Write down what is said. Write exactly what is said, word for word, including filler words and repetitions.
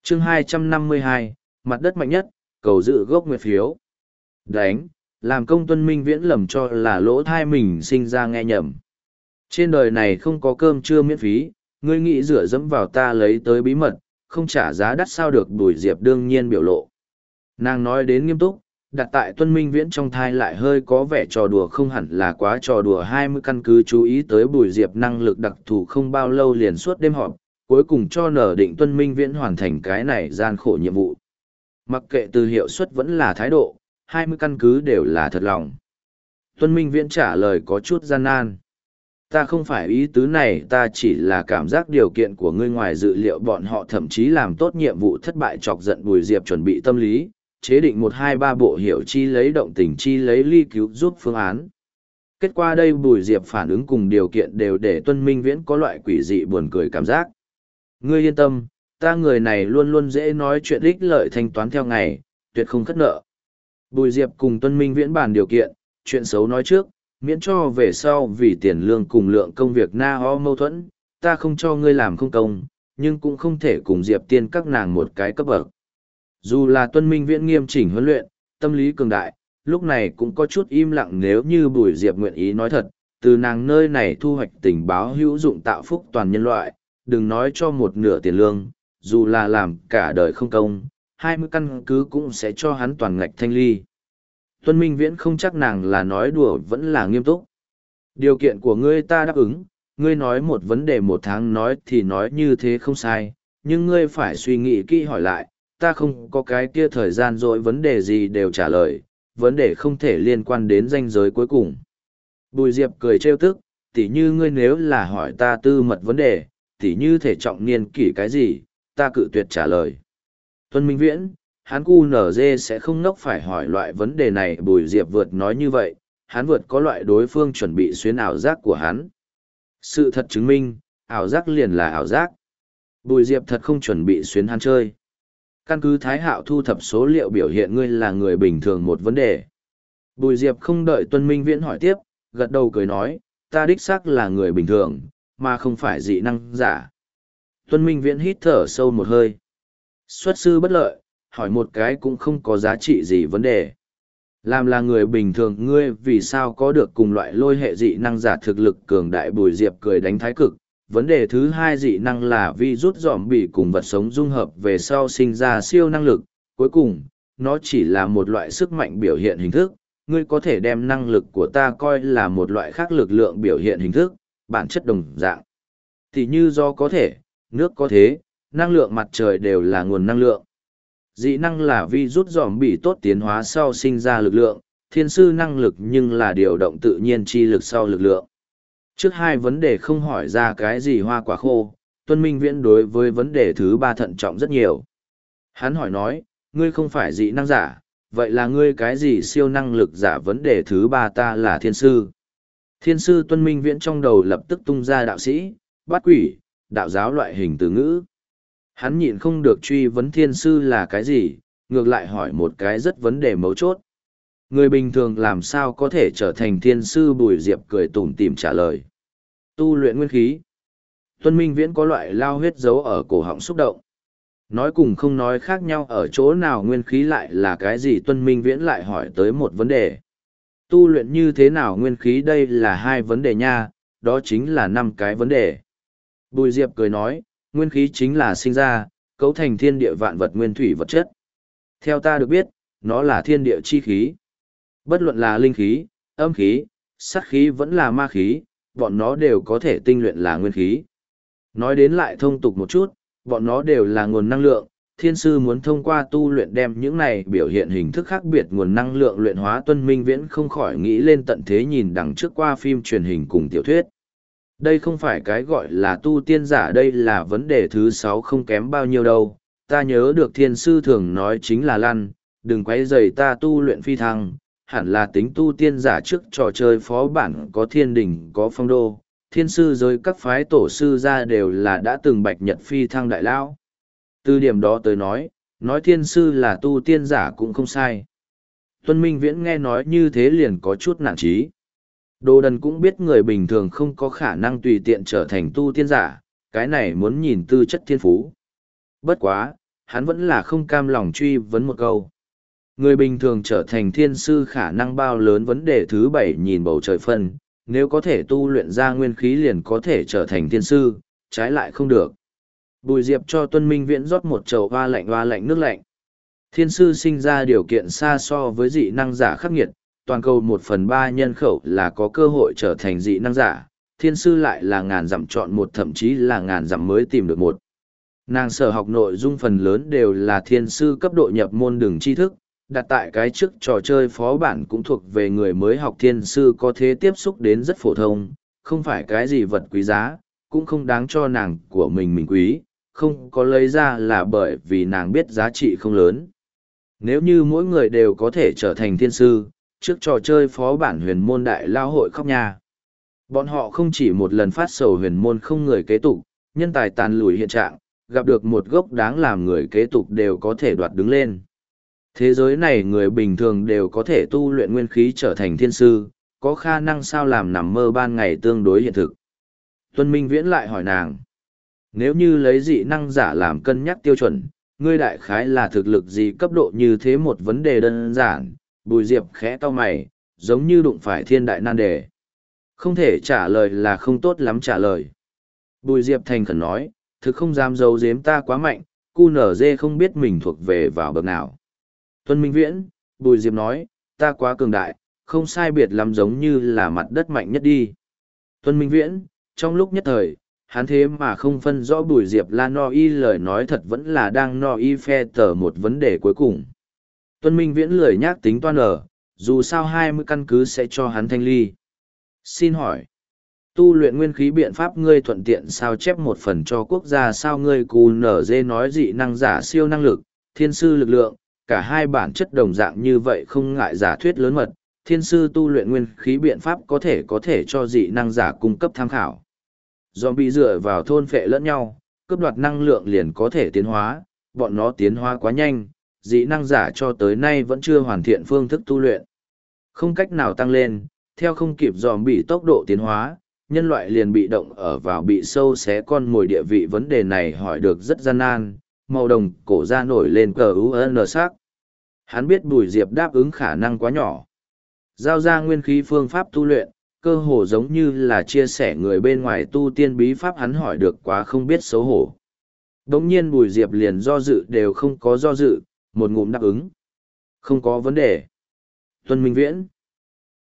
chương hai trăm năm mươi hai, mặt đất mạnh nhất, cầu dự gốc nguyệt phiếu. Đánh, làm công Tuân Minh Viễn lầm cho là lỗ thai mình sinh ra nghe nhầm. Trên đời này không có cơm trưa miễn phí, ngươi nghĩ rửa dẫm vào ta lấy tới bí mật, không trả giá đắt sao được. Bùi Diệp đương nhiên biểu lộ. Nàng nói đến nghiêm túc, đặt tại Tuân Minh Viễn trong thai lại hơi có vẻ trò đùa, không hẳn là quá trò đùa. Hai mươi căn cứ chú ý tới Bùi Diệp năng lực đặc thù, không bao lâu liền suốt đêm họp, cuối cùng cho nở định Tuân Minh Viễn hoàn thành cái này gian khổ nhiệm vụ. Mặc kệ từ hiệu suất vẫn là thái độ, hai mươi căn cứ đều là thật lòng. Tuân Minh Viễn trả lời có chút gian nan. Ta không phải ý tứ này, ta chỉ là cảm giác điều kiện của ngươi ngoài dự liệu, bọn họ thậm chí làm tốt nhiệm vụ thất bại chọc giận Bùi Diệp chuẩn bị tâm lý, chế định một hai ba bộ hiểu chi lấy động tình chi lấy ly cứu giúp phương án. Kết quả đây Bùi Diệp phản ứng cùng điều kiện đều để Tuân Minh Viễn có loại quỷ dị buồn cười cảm giác. Ngươi yên tâm, ta người này luôn luôn dễ nói chuyện ích lợi, thanh toán theo ngày, tuyệt không khất nợ. Bùi Diệp cùng Tuân Minh Viễn bàn điều kiện, chuyện xấu nói trước, miễn cho về sau vì tiền lương cùng lượng công việc na ho mâu thuẫn, ta không cho ngươi làm không công, nhưng cũng không thể cùng Diệp Tiên các nàng một cái cấp bậc. Dù là Tuân Minh Viễn nghiêm chỉnh huấn luyện, tâm lý cường đại, lúc này cũng có chút im lặng. Nếu như Bùi Diệp nguyện ý nói thật, từ nàng nơi này thu hoạch tình báo hữu dụng tạo phúc toàn nhân loại, đừng nói cho một nửa tiền lương, dù là làm cả đời không công, hai mươi căn cứ cũng sẽ cho hắn toàn ngạch thanh ly. Tuân Minh Viễn không chắc nàng là nói đùa vẫn là nghiêm túc. Điều kiện của ngươi ta đáp ứng, ngươi nói một vấn đề một tháng nói thì nói như thế không sai, nhưng ngươi phải suy nghĩ kỹ hỏi lại, ta không có cái kia thời gian rồi vấn đề gì đều trả lời, vấn đề không thể liên quan đến ranh giới cuối cùng. Bùi Diệp cười trêu tức, tỉ như ngươi nếu là hỏi ta tư mật vấn đề, tỉ như thể trọng niên kỷ cái gì, ta cự tuyệt trả lời. Tuân Minh Viễn, hắn cu nở dê sẽ không ngốc phải hỏi loại vấn đề này. Bùi Diệp vượt nói như vậy, hắn vượt có loại đối phương chuẩn bị xuyến ảo giác của hắn. Sự thật chứng minh, ảo giác liền là ảo giác. Bùi Diệp thật không chuẩn bị xuyến hắn chơi. Căn cứ Thái Hạo thu thập số liệu biểu hiện ngươi là người bình thường một vấn đề. Bùi Diệp không đợi Tuân Minh Viễn hỏi tiếp, gật đầu cười nói, ta đích xác là người bình thường, mà không phải dị năng giả. Tuân Minh Viễn hít thở sâu một hơi. Xuất sư bất lợi, hỏi một cái cũng không có giá trị gì vấn đề. Làm là người bình thường ngươi vì sao có được cùng loại lôi hệ dị năng giả thực lực cường đại? Bùi Diệp cười đánh thái cực. Vấn đề thứ hai, dị năng là vi rút dòm bị cùng vật sống dung hợp về sau sinh ra siêu năng lực. Cuối cùng, nó chỉ là một loại sức mạnh biểu hiện hình thức. Ngươi có thể đem năng lực của ta coi là một loại khác lực lượng biểu hiện hình thức, bản chất đồng dạng. Thì như do có thể, nước có thế, năng lượng mặt trời đều là nguồn năng lượng. Dị năng là vi rút dòm bị tốt tiến hóa sau sinh ra lực lượng, thiên sư năng lực nhưng là điều động tự nhiên chi lực sau lực lượng. Trước hai vấn đề không hỏi ra cái gì hoa quả khô, Tuân Minh Viễn đối với vấn đề thứ ba thận trọng rất nhiều. Hắn hỏi nói, ngươi không phải dị năng giả, vậy là ngươi cái gì siêu năng lực giả? Vấn đề thứ ba, ta là thiên sư. Thiên sư. Tuân Minh Viễn trong đầu lập tức tung ra đạo sĩ, bát quỷ, đạo giáo loại hình từ ngữ. Hắn nhịn không được truy vấn thiên sư là cái gì, ngược lại hỏi một cái rất vấn đề mấu chốt. Người bình thường làm sao có thể trở thành thiên sư? Bùi Diệp cười tủm tỉm trả lời. Tu luyện nguyên khí. Tuân Minh Viễn có loại lao huyết giấu ở cổ họng xúc động. Nói cùng không nói khác nhau ở chỗ nào, nguyên khí lại là cái gì? Tuân Minh Viễn lại hỏi tới một vấn đề. Tu luyện như thế nào nguyên khí? Đây là hai vấn đề nha, đó chính là năm cái vấn đề. Bùi Diệp cười nói, nguyên khí chính là sinh ra, cấu thành thiên địa vạn vật nguyên thủy vật chất. Theo ta được biết, nó là thiên địa chi khí. Bất luận là linh khí, âm khí, sát khí vẫn là ma khí, bọn nó đều có thể tinh luyện là nguyên khí. Nói đến lại thông tục một chút, bọn nó đều là nguồn năng lượng. Thiên sư muốn thông qua tu luyện đem những này biểu hiện hình thức khác biệt nguồn năng lượng luyện hóa. Tuân Minh Viễn không khỏi nghĩ lên tận thế nhìn đằng trước qua phim truyền hình cùng tiểu thuyết. Đây không phải cái gọi là tu tiên giả, đây là vấn đề thứ sáu không kém bao nhiêu đâu. Ta nhớ được thiên sư thường nói chính là lăn, đừng quấy rầy ta tu luyện phi thăng, hẳn là tính tu tiên giả trước trò chơi phó bản có thiên đình có phong đô. Thiên sư giới các phái tổ sư ra đều là đã từng bạch nhật phi thăng đại lão. Từ điểm đó tới nói, nói thiên sư là tu tiên giả cũng không sai. Tuân Minh Viễn nghe nói như thế liền có chút nản chí. Đồ đần cũng biết người bình thường không có khả năng tùy tiện trở thành tu tiên giả, cái này muốn nhìn tư chất thiên phú. Bất quá, hắn vẫn là không cam lòng truy vấn một câu. Người bình thường trở thành thiên sư khả năng bao lớn? Vấn đề thứ bảy nhìn bầu trời phân, nếu có thể tu luyện ra nguyên khí liền có thể trở thành thiên sư, trái lại không được. Bùi Diệp cho Tuân Minh Viễn rót một chậu hoa lạnh hoa lạnh nước lạnh. Thiên sư sinh ra điều kiện xa so với dị năng giả khắc nghiệt, toàn cầu một phần ba nhân khẩu là có cơ hội trở thành dị năng giả, thiên sư lại là ngàn dặm chọn một, thậm chí là ngàn dặm mới tìm được một. Nàng sở học nội dung phần lớn đều là thiên sư cấp độ nhập môn đường tri thức, đặt tại cái trước trò chơi phó bản cũng thuộc về người mới học thiên sư có thế tiếp xúc đến rất phổ thông, không phải cái gì vật quý giá, cũng không đáng cho nàng của mình mình quý, không có lấy ra là bởi vì nàng biết giá trị không lớn. Nếu như mỗi người đều có thể trở thành thiên sư, trước trò chơi phó bản huyền môn đại lao hội khóc nha. Bọn họ không chỉ một lần phát sầu huyền môn không người kế tục, nhân tài tàn lùi hiện trạng, gặp được một gốc đáng làm người kế tục đều có thể đoạt đứng lên. Thế giới này người bình thường đều có thể tu luyện nguyên khí trở thành thiên sư, có khả năng sao làm nằm mơ ban ngày tương đối hiện thực. Tuân Minh Viễn lại hỏi nàng, nếu như lấy dị năng giả làm cân nhắc tiêu chuẩn, ngươi đại khái là thực lực gì cấp độ như thế? Một vấn đề đơn giản, Bùi Diệp khẽ cau mày, giống như đụng phải thiên đại nan đề. Không thể trả lời là không tốt lắm trả lời. Bùi Diệp thành khẩn nói, thực không dám giấu giếm ta quá mạnh, cu nở dê không biết mình thuộc về vào bậc nào. Tuân Minh Viễn, Bùi Diệp nói, ta quá cường đại, không sai biệt lắm giống như là mặt đất mạnh nhất đi. Tuân Minh Viễn, trong lúc nhất thời, hắn thế mà không phân rõ Bùi Diệp là no y lời nói thật vẫn là đang no y phe tờ một vấn đề cuối cùng. Tuân Minh Viễn lười nhác tính toan ở, dù sao hai mươi căn cứ sẽ cho hắn thanh ly. Xin hỏi, tu luyện nguyên khí biện pháp ngươi thuận tiện sao chép một phần cho quốc gia sao? Ngươi cù nở dê nói dị năng giả siêu năng lực, thiên sư lực lượng, cả hai bản chất đồng dạng như vậy không ngại giả thuyết lớn mật, thiên sư tu luyện nguyên khí biện pháp có thể có thể cho dị năng giả cung cấp tham khảo. Do bị dựa vào thôn phệ lẫn nhau, cướp đoạt năng lượng liền có thể tiến hóa, bọn nó tiến hóa quá nhanh, dị năng giả cho tới nay vẫn chưa hoàn thiện phương thức tu luyện. Không cách nào tăng lên, theo không kịp dòm bị tốc độ tiến hóa, nhân loại liền bị động ở vào bị sâu xé con mồi địa vị. Vấn đề này hỏi được rất gian nan, màu đồng cổ ra nổi lên cờ u n sắc. Hắn biết Bùi Diệp đáp ứng khả năng quá nhỏ. Giao ra nguyên khí phương pháp tu luyện, cơ hồ giống như là chia sẻ người bên ngoài tu tiên bí pháp, hắn hỏi được quá không biết xấu hổ. Đống nhiên Bùi Diệp liền do dự đều không có do dự, một ngụm đáp ứng. Không có vấn đề. Tuân Minh Viễn.